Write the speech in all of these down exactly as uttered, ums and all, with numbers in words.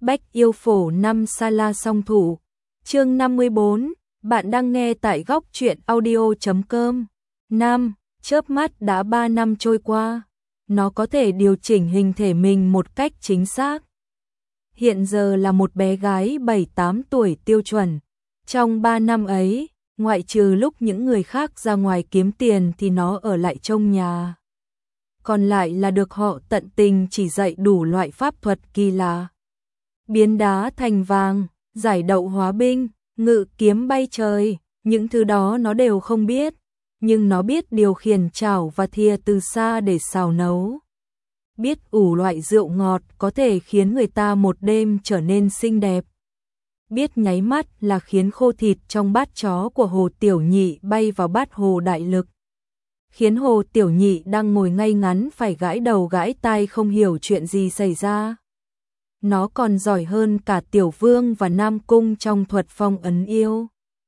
Bách yêu phổ năm sa la song thủ. Chương năm mươi bốn, bạn đang nghe tại góc truyện audio chấm com. Năm, chớp mắt đã ba năm trôi qua, nó có thể điều chỉnh hình thể mình một cách chính xác. Hiện giờ là một bé gái bảy tám tuổi tiêu chuẩn. Trong ba năm ấy, ngoại trừ lúc những người khác ra ngoài kiếm tiền thì nó ở lại trong nhà. Còn lại là được họ tận tình chỉ dạy đủ loại pháp thuật kỳ lạ. Biến đá thành vàng, giải đậu hóa binh, ngự kiếm bay trời, những thứ đó nó đều không biết, nhưng nó biết điều khiển chảo và thìa từ xa để xào nấu. Biết ủ loại rượu ngọt có thể khiến người ta một đêm trở nên xinh đẹp. Biết nháy mắt là khiến khô thịt trong bát chó của Hồ Tiểu Nhị bay vào bát Hồ Đại Lực. Khiến Hồ Tiểu Nhị đang ngồi ngay ngắn phải gãi đầu gãi tai không hiểu chuyện gì xảy ra. Nó còn giỏi hơn cả Tiểu Vương và Nam Cung trong thuật phong ấn yêu.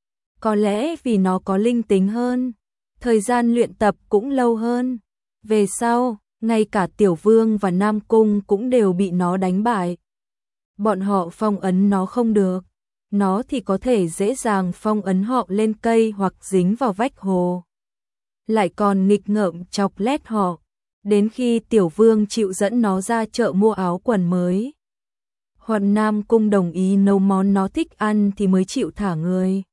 Có lẽ vì nó có linh tính hơn, thời gian luyện tập cũng lâu hơn. Về sau, ngay cả Tiểu Vương và Nam Cung cũng đều bị nó đánh bại. Bọn họ phong ấn nó không được, nó thì có thể dễ dàng phong ấn họ lên cây hoặc dính vào vách hồ. Lại còn nghịch ngợm chọc lét họ, đến khi Tiểu Vương chịu dẫn nó ra chợ mua áo quần mới. Hoặc Nam Cung đồng ý nấu món nó thích ăn thì mới chịu thả người.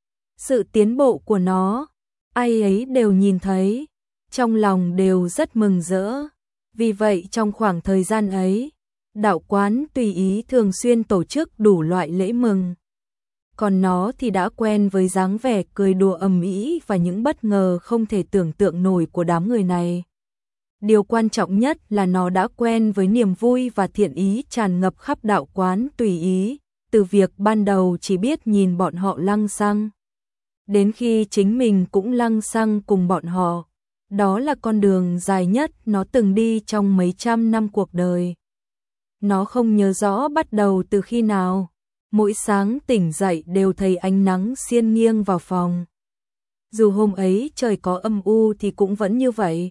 Sự tiến bộ của nó, ai ấy đều nhìn thấy, trong lòng đều rất mừng rỡ. Vì vậy trong khoảng thời gian ấy, đạo quán tùy ý thường xuyên tổ chức đủ loại lễ mừng. Còn nó thì đã quen với dáng vẻ cười đùa ầm ĩ và những bất ngờ không thể tưởng tượng nổi của đám người này. Điều quan trọng nhất là nó đã quen với niềm vui và thiện ý tràn ngập khắp đạo quán tùy ý, từ việc ban đầu chỉ biết nhìn bọn họ lăng xăng, đến khi chính mình cũng lăng xăng cùng bọn họ. Đó là con đường dài nhất nó từng đi trong mấy trăm năm cuộc đời. Nó không nhớ rõ bắt đầu từ khi nào, mỗi sáng tỉnh dậy đều thấy ánh nắng xiên nghiêng vào phòng. Dù hôm ấy trời có âm u thì cũng vẫn như vậy.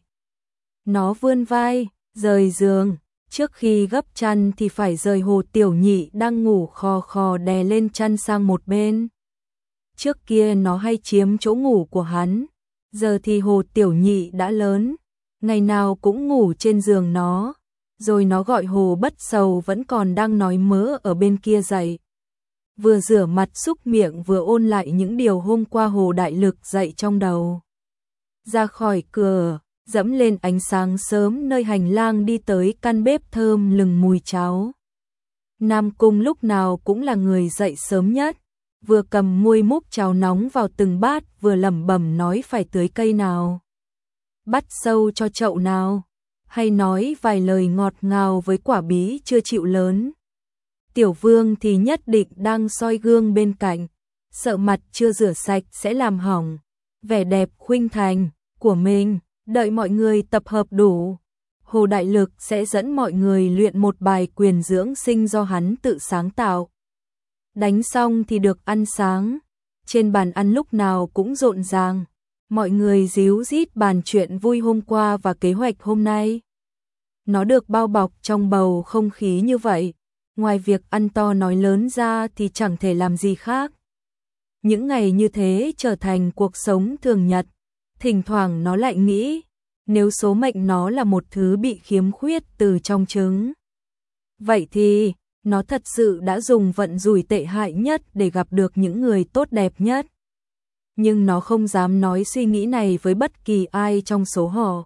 Nó vươn vai, rời giường, trước khi gấp chăn thì phải rời Hồ Tiểu Nhị đang ngủ khò khò đè lên chăn sang một bên. Trước kia nó hay chiếm chỗ ngủ của hắn, giờ thì Hồ Tiểu Nhị đã lớn, ngày nào cũng ngủ trên giường nó, rồi nó gọi Hồ Bất Sầu vẫn còn đang nói mớ ở bên kia dậy. Vừa rửa mặt súc miệng vừa ôn lại những điều hôm qua Hồ Đại Lực dạy trong đầu. Ra khỏi cửa, dẫm lên ánh sáng sớm nơi hành lang đi tới căn bếp thơm lừng mùi cháo. Nam Cung lúc nào cũng là người dậy sớm nhất, vừa cầm muôi múc cháo nóng vào từng bát vừa lẩm bẩm nói phải tưới cây nào, bắt sâu cho chậu nào, hay nói vài lời ngọt ngào với quả bí chưa chịu lớn. Tiểu Vương thì nhất định đang soi gương bên cạnh, sợ mặt chưa rửa sạch sẽ làm hỏng vẻ đẹp khuynh thành của mình. Đợi mọi người tập hợp đủ, Hồ Đại Lực sẽ dẫn mọi người luyện một bài quyền dưỡng sinh do hắn tự sáng tạo. Đánh xong thì được ăn sáng, trên bàn ăn lúc nào cũng rộn ràng, mọi người díu dít bàn chuyện vui hôm qua và kế hoạch hôm nay. Nó được bao bọc trong bầu không khí như vậy, ngoài việc ăn to nói lớn ra thì chẳng thể làm gì khác. Những ngày như thế trở thành cuộc sống thường nhật. Thỉnh thoảng nó lại nghĩ, nếu số mệnh nó là một thứ bị khiếm khuyết từ trong trứng, vậy thì nó thật sự đã dùng vận rủi tệ hại nhất để gặp được những người tốt đẹp nhất. Nhưng nó không dám nói suy nghĩ này với bất kỳ ai trong số họ.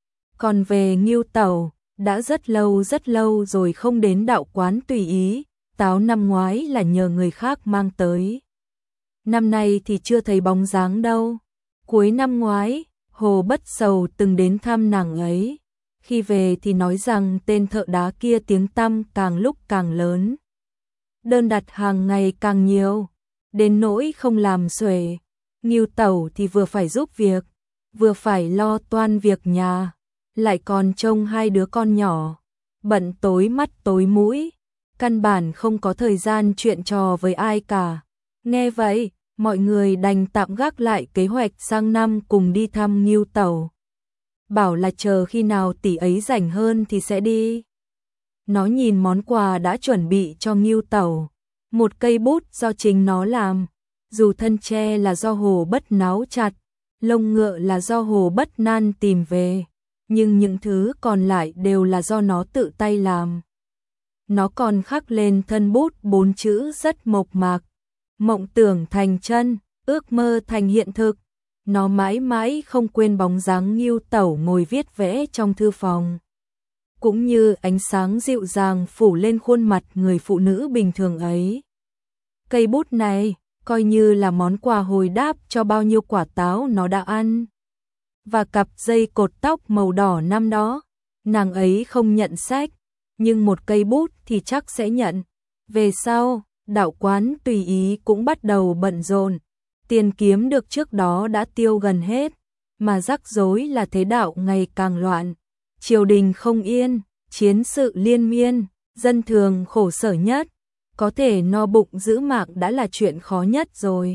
Còn về Ngưu Tẩu, đã rất lâu rất lâu rồi không đến đạo quán tùy ý, táo năm ngoái là nhờ người khác mang tới. Năm nay thì chưa thấy bóng dáng đâu. Cuối năm ngoái, Hồ Bất Sầu từng đến thăm nàng ấy. Khi về thì nói rằng tên thợ đá kia tiếng tăm càng lúc càng lớn. Đơn đặt hàng ngày càng nhiều, đến nỗi không làm xuể. Ngưu Tẩu thì vừa phải giúp việc, vừa phải lo toan việc nhà, lại còn trông hai đứa con nhỏ, bận tối mắt tối mũi, căn bản không có thời gian chuyện trò với ai cả. Nghe vậy, mọi người đành tạm gác lại kế hoạch sang năm cùng đi thăm Ngưu Tẩu. Bảo là chờ khi nào tỷ ấy rảnh hơn thì sẽ đi. Nó nhìn món quà đã chuẩn bị cho Ngưu Tẩu, một cây bút do chính nó làm, dù thân tre là do Hồ Bất náo chặt, lông ngựa là do Hồ Bất nan tìm về, nhưng những thứ còn lại đều là do nó tự tay làm. Nó còn khắc lên thân bút bốn chữ rất mộc mạc: mộng tưởng thành chân, ước mơ thành hiện thực. Nó mãi mãi không quên bóng dáng Ngưu Tẩu ngồi viết vẽ trong thư phòng, cũng như ánh sáng dịu dàng phủ lên khuôn mặt người phụ nữ bình thường ấy. Cây bút này coi như là món quà hồi đáp cho bao nhiêu quả táo nó đã ăn. Và cặp dây cột tóc màu đỏ năm đó, nàng ấy không nhận sách, nhưng một cây bút thì chắc sẽ nhận. Về sau, đạo quán tùy ý cũng bắt đầu bận rộn. Tiền kiếm được trước đó đã tiêu gần hết, mà rắc rối là thế đạo ngày càng loạn. Triều đình không yên, chiến sự liên miên, dân thường khổ sở nhất. Có thể no bụng giữ mạng đã là chuyện khó nhất rồi.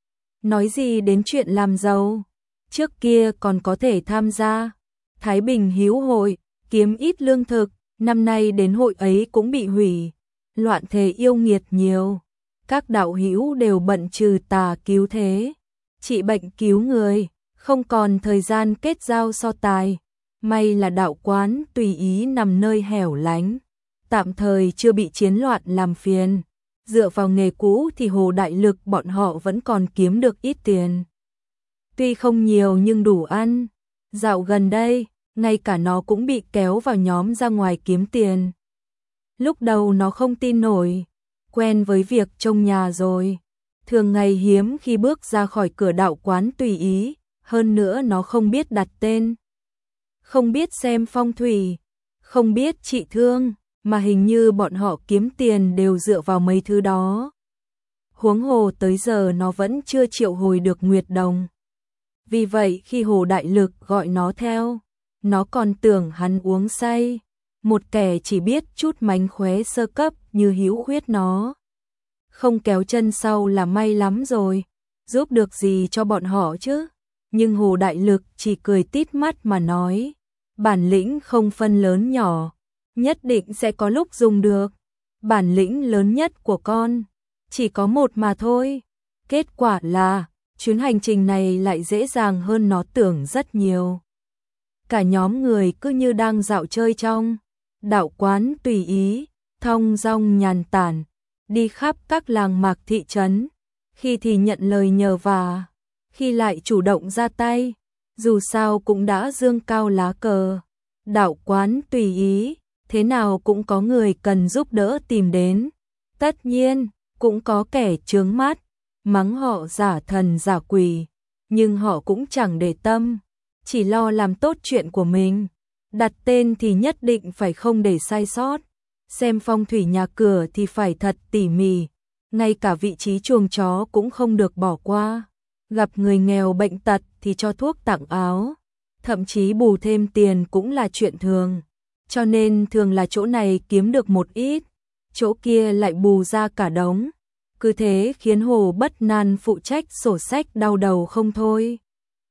Nói gì đến chuyện làm giàu, trước kia còn có thể tham gia Thái Bình Hữu Hội, kiếm ít lương thực, năm nay đến hội ấy cũng bị hủy. Loạn thế yêu nghiệt nhiều, các đạo hữu đều bận trừ tà cứu thế, trị bệnh cứu người, không còn thời gian kết giao so tài. May là đạo quán tùy ý nằm nơi hẻo lánh, tạm thời chưa bị chiến loạn làm phiền. Dựa vào nghề cũ thì Hồ Đại Lực bọn họ vẫn còn kiếm được ít tiền. Tuy không nhiều nhưng đủ ăn. Dạo gần đây, ngay cả nó cũng bị kéo vào nhóm ra ngoài kiếm tiền. Lúc đầu nó không tin nổi, quen với việc trông nhà rồi. Thường ngày hiếm khi bước ra khỏi cửa đạo quán tùy ý, hơn nữa nó không biết đặt tên, không biết xem phong thủy, không biết trị thương, mà hình như bọn họ kiếm tiền đều dựa vào mấy thứ đó. Huống hồ tới giờ nó vẫn chưa triệu hồi được Nguyệt Đồng. Vì vậy khi Hồ Đại Lực gọi nó theo, nó còn tưởng hắn uống say, một kẻ chỉ biết chút mánh khóe sơ cấp như Hữu Khuyết nó. Không kéo chân sau là may lắm rồi, giúp được gì cho bọn họ chứ. Nhưng Hồ Đại Lực chỉ cười tít mắt mà nói, bản lĩnh không phân lớn nhỏ, nhất định sẽ có lúc dùng được. Bản lĩnh lớn nhất của con chỉ có một mà thôi. Kết quả là chuyến hành trình này lại dễ dàng hơn nó tưởng rất nhiều. Cả nhóm người cứ như đang dạo chơi trong đạo quán tùy ý, thong dong nhàn tản, đi khắp các làng mạc thị trấn, khi thì nhận lời nhờ vả, khi lại chủ động ra tay, dù sao cũng đã dương cao lá cờ. Đạo quán tùy ý, thế nào cũng có người cần giúp đỡ tìm đến. Tất nhiên, cũng có kẻ chướng mắt, mắng họ giả thần giả quỷ, nhưng họ cũng chẳng để tâm, chỉ lo làm tốt chuyện của mình. Đặt tên thì nhất định phải không để sai sót, xem phong thủy nhà cửa thì phải thật tỉ mỉ, ngay cả vị trí chuồng chó cũng không được bỏ qua. Gặp người nghèo bệnh tật thì cho thuốc tặng áo, thậm chí bù thêm tiền cũng là chuyện thường. Cho nên thường là chỗ này kiếm được một ít, chỗ kia lại bù ra cả đống. Cứ thế khiến Hồ Bất Nan phụ trách sổ sách đau đầu không thôi.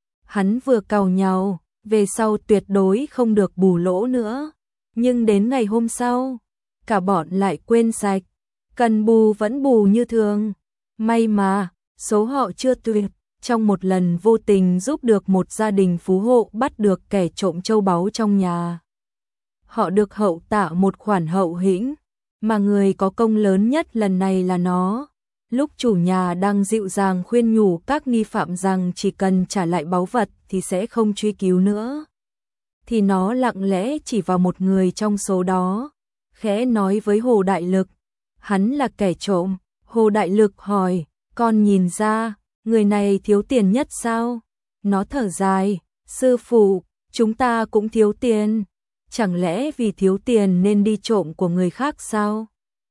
Hắn vừa càu nhàu, về sau tuyệt đối không được bù lỗ nữa. Nhưng đến ngày hôm sau, cả bọn lại quên sạch, cần bù vẫn bù như thường. May mà, số họ chưa tuyệt, trong một lần vô tình giúp được một gia đình phú hộ bắt được kẻ trộm châu báu trong nhà. Họ được hậu tạ một khoản hậu hĩnh, mà người có công lớn nhất lần này là nó. Lúc chủ nhà đang dịu dàng khuyên nhủ các nghi phạm rằng chỉ cần trả lại báu vật thì sẽ không truy cứu nữa, thì nó lặng lẽ chỉ vào một người trong số đó, khẽ nói với Hồ Đại Lực, hắn là kẻ trộm. Hồ Đại Lực hỏi, con nhìn ra, người này thiếu tiền nhất sao? Nó thở dài, sư phụ, chúng ta cũng thiếu tiền, chẳng lẽ vì thiếu tiền nên đi trộm của người khác sao?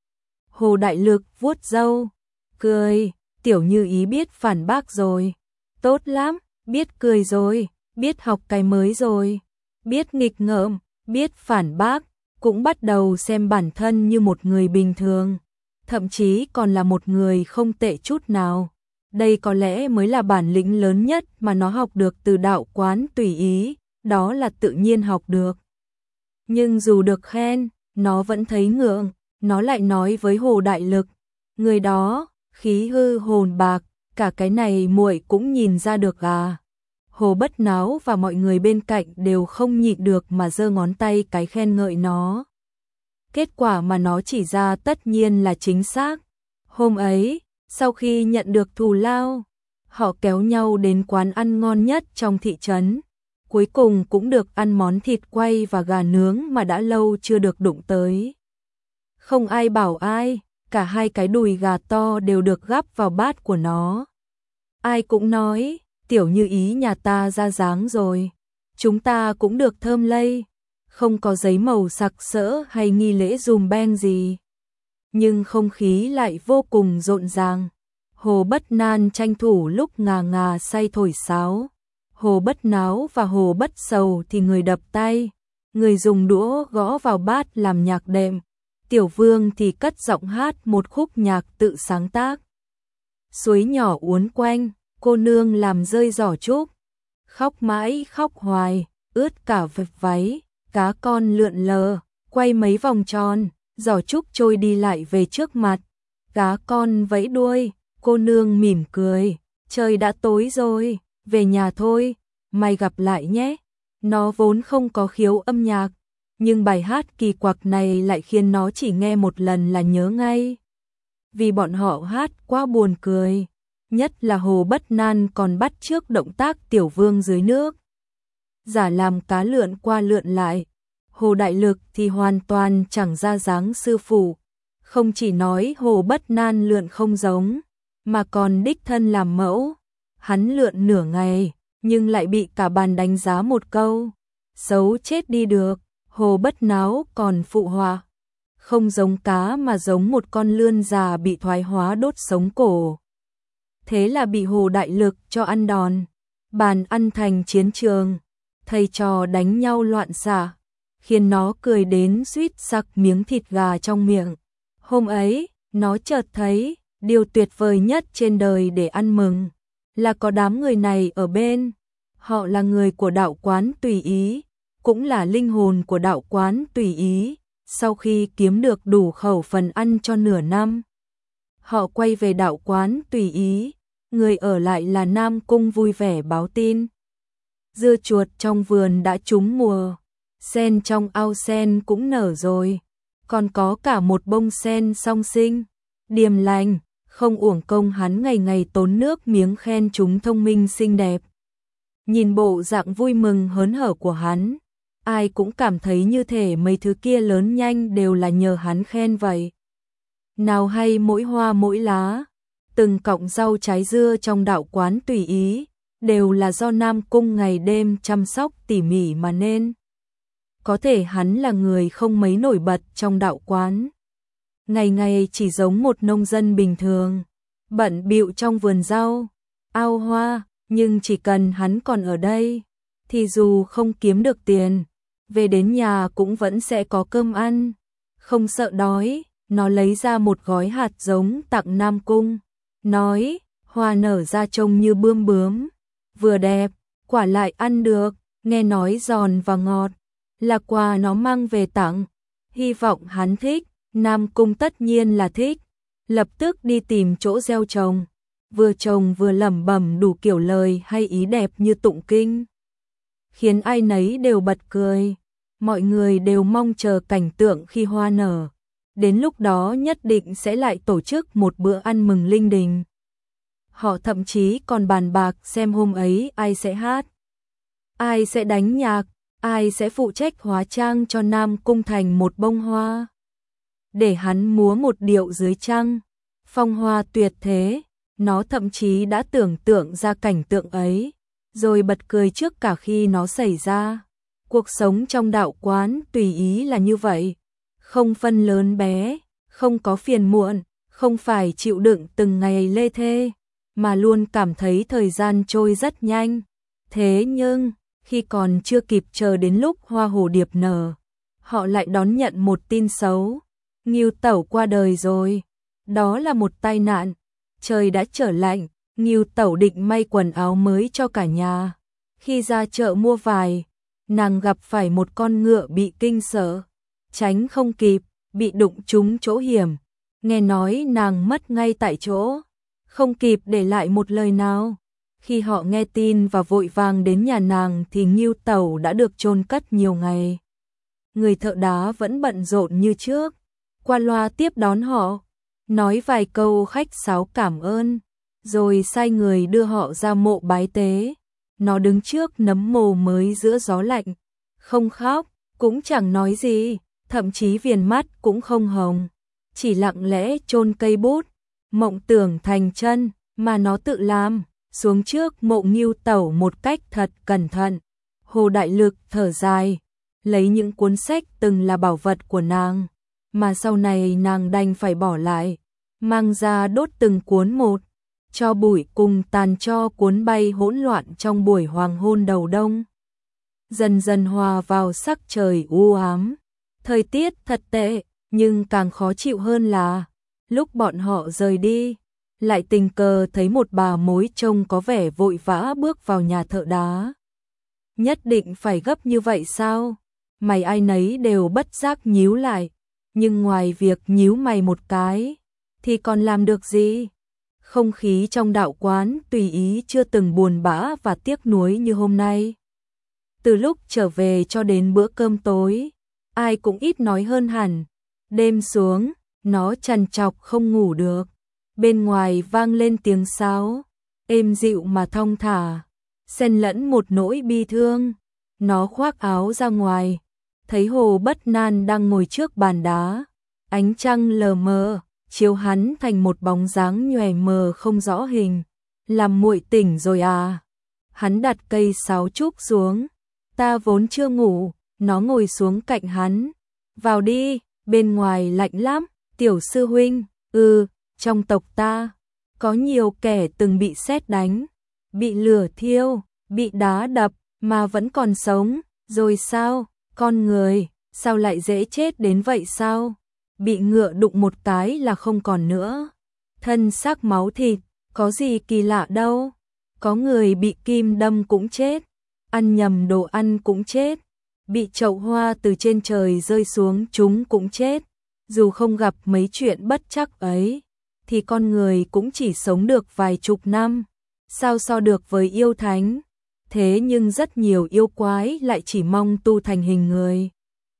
Hồ Đại Lực vuốt râu, cười, Tiểu Như Ý biết phản bác rồi. Tốt lắm, biết cười rồi, biết học cái mới rồi, biết nghịch ngợm, biết phản bác, cũng bắt đầu xem bản thân như một người bình thường, thậm chí còn là một người không tệ chút nào. Đây có lẽ mới là bản lĩnh lớn nhất mà nó học được từ đạo quán tùy ý, đó là tự nhiên học được. Nhưng dù được khen, nó vẫn thấy ngượng, nó lại nói với Hồ Đại Lực, người đó, khí hư hồn bạc, cả cái này muội cũng nhìn ra được à. Hồ Bất Náo và mọi người bên cạnh đều không nhịn được mà giơ ngón tay cái khen ngợi nó. Kết quả mà nó chỉ ra tất nhiên là chính xác. Hôm ấy, sau khi nhận được thù lao, họ kéo nhau đến quán ăn ngon nhất trong thị trấn. Cuối cùng cũng được ăn món thịt quay và gà nướng mà đã lâu chưa được đụng tới. Không ai bảo ai, cả hai cái đùi gà to đều được gắp vào bát của nó. Ai cũng nói, Tiểu Như Ý nhà ta ra dáng rồi, chúng ta cũng được thơm lây, không có giấy màu sặc sỡ hay nghi lễ dùm beng gì. Nhưng không khí lại vô cùng rộn ràng. Hồ Bất Nan tranh thủ lúc ngà ngà say thổi sáo. Hồ Bất Náo và Hồ Bất Sầu thì người đập tay, người dùng đũa gõ vào bát làm nhạc đệm. Tiểu Vương thì cất giọng hát một khúc nhạc tự sáng tác. Suối nhỏ uốn quanh, cô nương làm rơi giỏ trúc. Khóc mãi khóc hoài, ướt cả vệt váy, cá con lượn lờ, quay mấy vòng tròn, giỏ trúc trôi đi lại về trước mặt. Cá con vẫy đuôi, cô nương mỉm cười, trời đã tối rồi, về nhà thôi, mai gặp lại nhé. Nó vốn không có khiếu âm nhạc, nhưng bài hát kỳ quặc này lại khiến nó chỉ nghe một lần là nhớ ngay. Vì bọn họ hát quá buồn cười, nhất là Hồ Bất Nan còn bắt chước động tác Tiểu Vương dưới nước. Giả làm cá lượn qua lượn lại. Hồ Đại Lực thì hoàn toàn chẳng ra dáng sư phụ, không chỉ nói Hồ Bất Nan lượn không giống, mà còn đích thân làm mẫu. Hắn lượn nửa ngày, nhưng lại bị cả bàn đánh giá một câu, xấu chết đi được. Hồ Bất Náo còn phụ họa, không giống cá mà giống một con lươn già bị thoái hóa đốt sống cổ. Thế là bị Hồ Đại Lực cho ăn đòn. Bàn ăn thành chiến trường, thầy trò đánh nhau loạn xạ, khiến nó cười đến suýt sặc miếng thịt gà trong miệng. Hôm ấy, nó chợt thấy, điều tuyệt vời nhất trên đời để ăn mừng, là có đám người này ở bên. Họ là người của đạo quán Tùy Ý, cũng là linh hồn của đạo quán Tùy Ý. Sau khi kiếm được đủ khẩu phần ăn cho nửa năm, họ quay về đạo quán Tùy Ý. Người ở lại là Nam Cung vui vẻ báo tin. Dưa chuột trong vườn đã trúng mùa, sen trong ao sen cũng nở rồi, còn có cả một bông sen song sinh, điềm lành, không uổng công hắn ngày ngày tốn nước miếng khen chúng thông minh xinh đẹp. Nhìn bộ dạng vui mừng hớn hở của hắn, ai cũng cảm thấy như thể mấy thứ kia lớn nhanh đều là nhờ hắn khen vậy. Nào hay mỗi hoa mỗi lá, từng cọng rau trái dưa trong đạo quán Tùy Ý, đều là do Nam Cung ngày đêm chăm sóc tỉ mỉ mà nên. Có thể hắn là người không mấy nổi bật trong đạo quán, ngày ngày chỉ giống một nông dân bình thường, bận bịu trong vườn rau, ao hoa, nhưng chỉ cần hắn còn ở đây, thì dù không kiếm được tiền, về đến nhà cũng vẫn sẽ có cơm ăn, không sợ đói. Nó lấy ra một gói hạt giống tặng Nam Cung, nói, hoa nở ra trông như bươm bướm, vừa đẹp, quả lại ăn được, nghe nói giòn và ngọt, là quà nó mang về tặng, hy vọng hắn thích. Nam Cung tất nhiên là thích, lập tức đi tìm chỗ gieo trồng, vừa trồng vừa lẩm bẩm đủ kiểu lời hay ý đẹp như tụng kinh, khiến ai nấy đều bật cười. Mọi người đều mong chờ cảnh tượng khi hoa nở, đến lúc đó nhất định sẽ lại tổ chức một bữa ăn mừng linh đình. Họ thậm chí còn bàn bạc xem hôm ấy ai sẽ hát, ai sẽ đánh nhạc, ai sẽ phụ trách hóa trang cho Nam Cung thành một bông hoa, để hắn múa một điệu dưới trăng, phong hoa tuyệt thế. Nó thậm chí đã tưởng tượng ra cảnh tượng ấy, rồi bật cười trước cả khi nó xảy ra. Cuộc sống trong đạo quán Tùy Ý là như vậy, không phân lớn bé, không có phiền muộn, không phải chịu đựng từng ngày lê thê, mà luôn cảm thấy thời gian trôi rất nhanh. Thế nhưng, khi còn chưa kịp chờ đến lúc hoa hồ điệp nở, họ lại đón nhận một tin xấu. Ngưu Tẩu qua đời rồi. Đó là một tai nạn. Trời đã trở lạnh, Ngưu Tẩu định may quần áo mới cho cả nhà. Khi ra chợ mua vải, nàng gặp phải một con ngựa bị kinh sợ. tránh không kịp, bị đụng trúng chỗ hiểm. Nghe nói nàng mất ngay tại chỗ, không kịp để lại một lời nào. Khi họ nghe tin và vội vàng đến nhà nàng thì Ngưu Tẩu đã được chôn cất nhiều ngày. Người thợ đá vẫn bận rộn như trước, qua loa tiếp đón họ, nói vài câu khách sáo cảm ơn, rồi sai người đưa họ ra mộ bái tế. Nó đứng trước nấm mồ mới giữa gió lạnh, không khóc, cũng chẳng nói gì, thậm chí viền mắt cũng không hồng, chỉ lặng lẽ chôn cây bút, mộng tưởng thành chân mà nó tự làm, xuống trước mộ Ngưu Tẩu một cách thật cẩn thận. Hồ Đại Lực thở dài, lấy những cuốn sách từng là bảo vật của nàng, mà sau này nàng đành phải bỏ lại, mang ra đốt từng cuốn một, cho bụi cùng tàn tro cuốn bay hỗn loạn trong buổi hoàng hôn đầu đông. Dần dần hòa vào sắc trời u ám, thời tiết thật tệ, nhưng càng khó chịu hơn là, lúc bọn họ rời đi, lại tình cờ thấy một bà mối trông có vẻ vội vã bước vào nhà thợ đá. Nhất định phải gấp như vậy sao? Mày ai nấy đều bất giác nhíu lại, nhưng ngoài việc nhíu mày một cái, thì còn làm được gì? Không khí trong đạo quán tùy ý chưa từng buồn bã và tiếc nuối như hôm nay. Từ lúc trở về cho đến bữa cơm tối, ai cũng ít nói hơn hẳn. Đêm xuống, nó trằn trọc không ngủ được. Bên ngoài vang lên tiếng sáo, êm dịu mà thong thả, xen lẫn một nỗi bi thương. Nó khoác áo ra ngoài, thấy Hồ Bất Nan đang ngồi trước bàn đá, ánh trăng lờ mờ chiếu hắn thành một bóng dáng nhòe mờ không rõ hình. Làm muội tỉnh rồi à? Hắn đặt cây sáo trúc xuống. Ta vốn chưa ngủ. Nó ngồi xuống cạnh hắn. Vào đi, bên ngoài lạnh lắm. Tiểu sư huynh, ừ, trong tộc ta có nhiều kẻ từng bị sét đánh, bị lửa thiêu, bị đá đập mà vẫn còn sống. Rồi sao? Con người sao lại dễ chết đến vậy sao? Bị ngựa đụng một cái là không còn nữa. Thân xác máu thịt, có gì kỳ lạ đâu. Có người bị kim đâm cũng chết, ăn nhầm đồ ăn cũng chết, bị chậu hoa từ trên trời rơi xuống chúng cũng chết. Dù không gặp mấy chuyện bất trắc ấy, thì con người cũng chỉ sống được vài chục năm. Sao so được với yêu thánh? Thế nhưng rất nhiều yêu quái lại chỉ mong tu thành hình người.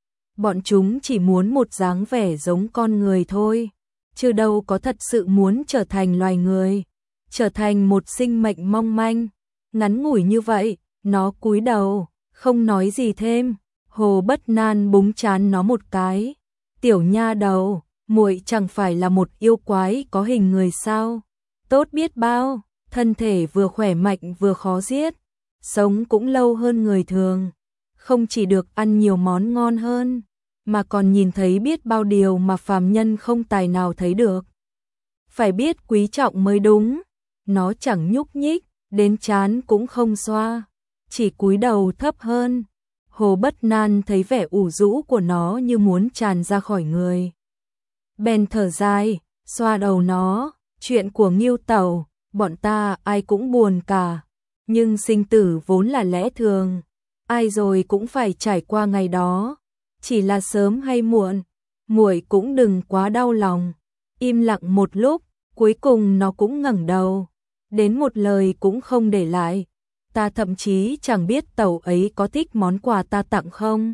Bọn chúng chỉ muốn một dáng vẻ giống con người thôi, chứ đâu có thật sự muốn trở thành loài người, trở thành một sinh mệnh mong manh. Ngắn ngủi như vậy, nó cúi đầu, không nói gì thêm. Hồ Bất Nan búng trán nó một cái. Tiểu nha đầu, muội chẳng phải là một yêu quái có hình người sao? Tốt biết bao, thân thể vừa khỏe mạnh vừa khó giết, sống cũng lâu hơn người thường, không chỉ được ăn nhiều món ngon hơn, mà còn nhìn thấy biết bao điều mà phàm nhân không tài nào thấy được. Phải biết quý trọng mới đúng. Nó chẳng nhúc nhích, đến trán cũng không xoa, chỉ cúi đầu thấp hơn. Hồ Bất Nan thấy vẻ ủ rũ của nó như muốn tràn ra khỏi người. Bèn thở dài, xoa đầu nó. Chuyện của Ngưu Tẩu, bọn ta ai cũng buồn cả. Nhưng sinh tử vốn là lẽ thường, ai rồi cũng phải trải qua ngày đó. Chỉ là sớm hay muộn, muội cũng đừng quá đau lòng. Im lặng một lúc, cuối cùng nó cũng ngẩng đầu, đến một lời cũng không để lại. Ta thậm chí chẳng biết Tẩu ấy có thích món quà ta tặng không.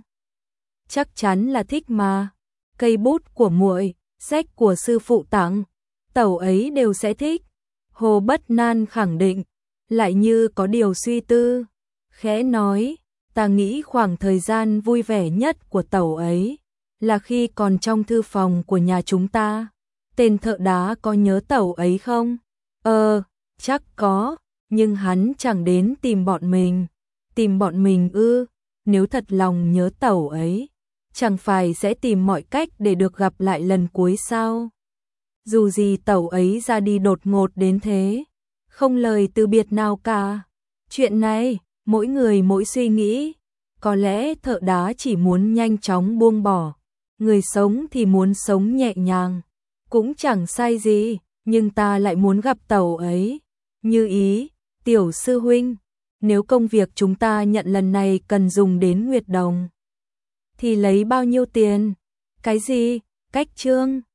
Chắc chắn là thích mà. Cây bút của muội, sách của sư phụ tặng, Tẩu ấy đều sẽ thích. Hồ Bất Nan khẳng định, lại như có điều suy tư, khẽ nói, ta nghĩ khoảng thời gian vui vẻ nhất của Tẩu ấy là khi còn trong thư phòng của nhà chúng ta. Tên thợ đá có nhớ Tẩu ấy không? Ờ, chắc có, nhưng hắn chẳng đến tìm bọn mình. Tìm bọn mình ư? Nếu thật lòng nhớ Tẩu ấy, chẳng phải sẽ tìm mọi cách để được gặp lại lần cuối sao? Dù gì Tẩu ấy ra đi đột ngột đến thế, không lời từ biệt nào cả. Chuyện này, mỗi người mỗi suy nghĩ. Có lẽ thợ đá chỉ muốn nhanh chóng buông bỏ, người sống thì muốn sống nhẹ nhàng. Cũng chẳng sai gì, nhưng ta lại muốn gặp Tẩu ấy. Như ý, tiểu sư huynh, nếu công việc chúng ta nhận lần này cần dùng đến Nguyệt Đồng, thì lấy bao nhiêu tiền? Cái gì? Cách chương?